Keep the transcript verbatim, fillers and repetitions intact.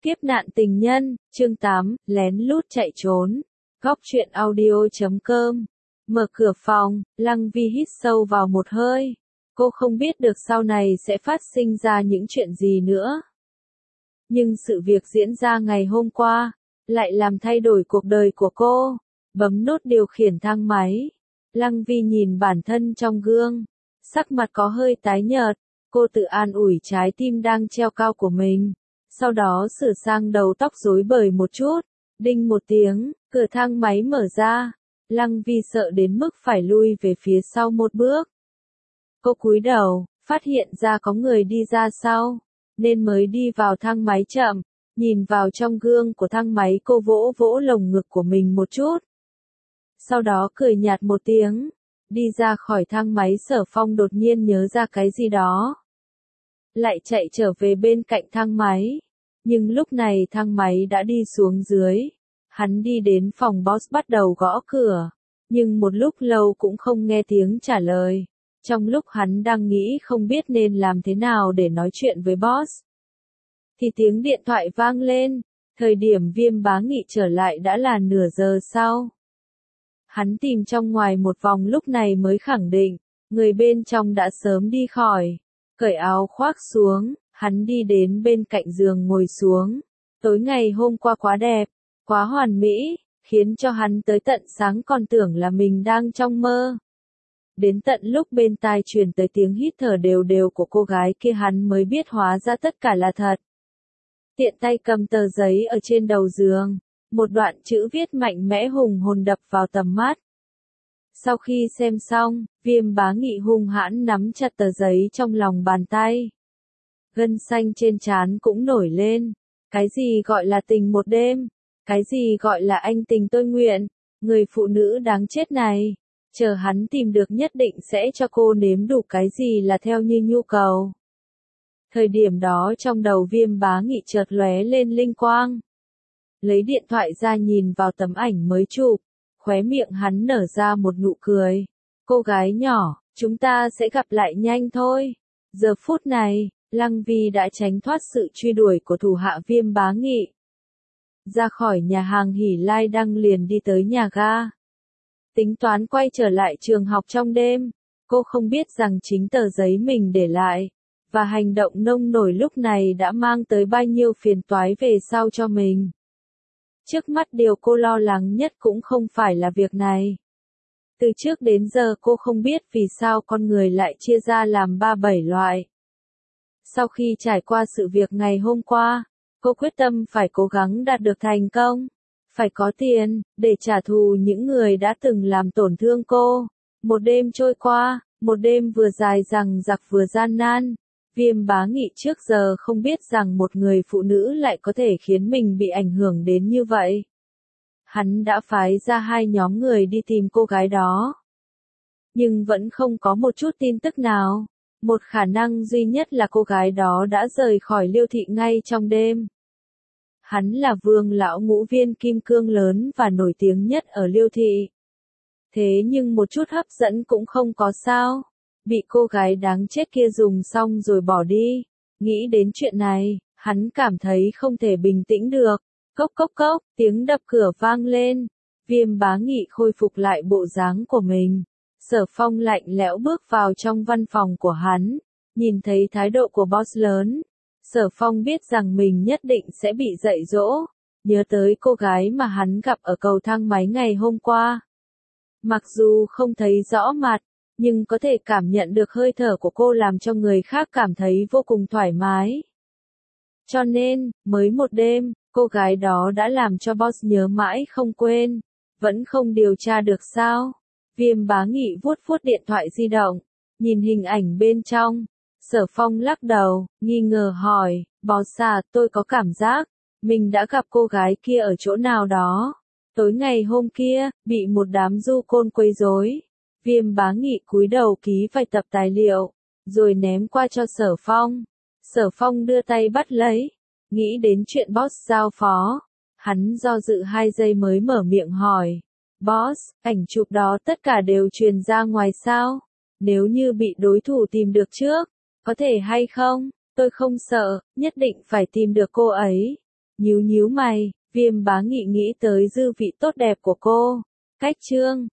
Kiếp nạn tình nhân, chương tám, lén lút chạy trốn. Góc truyện audio chấm com. Mở cửa phòng, Lăng Vi hít sâu vào một hơi. Cô không biết được sau này sẽ phát sinh ra những chuyện gì nữa. Nhưng sự việc diễn ra ngày hôm qua, lại làm thay đổi cuộc đời của cô. Bấm nút điều khiển thang máy. Lăng Vi nhìn bản thân trong gương. Sắc mặt có hơi tái nhợt. Cô tự an ủi trái tim đang treo cao của mình. Sau đó sửa sang đầu tóc rối bời một chút. Đinh một tiếng, cửa thang máy mở ra. Lăng Vi sợ đến mức phải lui về phía sau một bước. Cô cúi đầu, phát hiện ra có người đi ra sau, nên mới đi vào thang máy chậm. Nhìn vào trong gương của thang máy, cô vỗ vỗ lồng ngực của mình một chút. Sau đó cười nhạt một tiếng. Đi ra khỏi thang máy, Sở Phong đột nhiên nhớ ra cái gì đó. Lại chạy trở về bên cạnh thang máy. Nhưng lúc này thang máy đã đi xuống dưới. Hắn đi đến phòng boss bắt đầu gõ cửa. Nhưng một lúc lâu cũng không nghe tiếng trả lời. Trong lúc hắn đang nghĩ không biết nên làm thế nào để nói chuyện với boss, thì tiếng điện thoại vang lên. Thời điểm Viêm Bá Nghị trở lại đã là nửa giờ sau. Hắn tìm trong ngoài một vòng lúc này mới khẳng định, người bên trong đã sớm đi khỏi. Cởi áo khoác xuống, hắn đi đến bên cạnh giường ngồi xuống. Tối ngày hôm qua quá đẹp, quá hoàn mỹ, khiến cho hắn tới tận sáng còn tưởng là mình đang trong mơ. Đến tận lúc bên tai truyền tới tiếng hít thở đều đều của cô gái kia, hắn mới biết hóa ra tất cả là thật. Tiện tay cầm tờ giấy ở trên đầu giường, một đoạn chữ viết mạnh mẽ hùng hồn đập vào tầm mắt. Sau khi xem xong, Viêm Bá Nghị hung hãn nắm chặt tờ giấy trong lòng bàn tay. Gân xanh trên trán cũng nổi lên. Cái gì gọi là tình một đêm? Cái gì gọi là anh tình tôi nguyện? Người phụ nữ đáng chết này, chờ hắn tìm được nhất định sẽ cho cô nếm đủ cái gì là theo như nhu cầu. Thời điểm đó trong đầu Viêm Bá Nghị chợt lóe lên linh quang. Lấy điện thoại ra nhìn vào tấm ảnh mới chụp, khóe miệng hắn nở ra một nụ cười. Cô gái nhỏ, chúng ta sẽ gặp lại nhanh thôi. Giờ phút này, Lăng Vi đã tránh thoát sự truy đuổi của thủ hạ Viêm Bá Nghị. Ra khỏi nhà hàng Hỉ Lai Đăng liền đi tới nhà ga. Tính toán quay trở lại trường học trong đêm. Cô không biết rằng chính tờ giấy mình để lại, và hành động nông nổi lúc này đã mang tới bao nhiêu phiền toái về sau cho mình. Trước mắt điều cô lo lắng nhất cũng không phải là việc này. Từ trước đến giờ cô không biết vì sao con người lại chia ra làm ba bảy loại. Sau khi trải qua sự việc ngày hôm qua, cô quyết tâm phải cố gắng đạt được thành công. Phải có tiền, để trả thù những người đã từng làm tổn thương cô. Một đêm trôi qua, một đêm vừa dài dằng dặc vừa gian nan. Viêm Bá Nghị trước giờ không biết rằng một người phụ nữ lại có thể khiến mình bị ảnh hưởng đến như vậy. Hắn đã phái ra hai nhóm người đi tìm cô gái đó. Nhưng vẫn không có một chút tin tức nào. Một khả năng duy nhất là cô gái đó đã rời khỏi Liêu thị ngay trong đêm. Hắn là Vương lão ngũ viên kim cương lớn và nổi tiếng nhất ở Liêu thị. Thế nhưng một chút hấp dẫn cũng không có sao. Bị cô gái đáng chết kia dùng xong rồi bỏ đi. Nghĩ đến chuyện này, hắn cảm thấy không thể bình tĩnh được. Cốc cốc cốc, tiếng đập cửa vang lên. Viêm Bá Nghị khôi phục lại bộ dáng của mình. Sở Phong lạnh lẽo bước vào trong văn phòng của hắn. Nhìn thấy thái độ của boss lớn, Sở Phong biết rằng mình nhất định sẽ bị dạy dỗ. Nhớ tới cô gái mà hắn gặp ở cầu thang máy ngày hôm qua. Mặc dù không thấy rõ mặt, nhưng có thể cảm nhận được hơi thở của cô làm cho người khác cảm thấy vô cùng thoải mái. Cho nên, mới một đêm, cô gái đó đã làm cho boss nhớ mãi không quên. Vẫn không điều tra được sao? Viêm Bá Nghị vuốt vuốt điện thoại di động, nhìn hình ảnh bên trong. Sở Phong lắc đầu, nghi ngờ hỏi, boss à, tôi có cảm giác, mình đã gặp cô gái kia ở chỗ nào đó. Tối ngày hôm kia, bị một đám du côn quấy rối. Viêm Bá Nghị cúi đầu ký vài tập tài liệu, rồi ném qua cho Sở Phong. Sở Phong đưa tay bắt lấy, nghĩ đến chuyện boss giao phó. Hắn do dự hai giây mới mở miệng hỏi, boss, ảnh chụp đó tất cả đều truyền ra ngoài sao? Nếu như bị đối thủ tìm được trước, có thể hay không? Tôi không sợ, nhất định phải tìm được cô ấy. Nhíu nhíu mày, Viêm Bá Nghị nghĩ tới dư vị tốt đẹp của cô. Cách Trương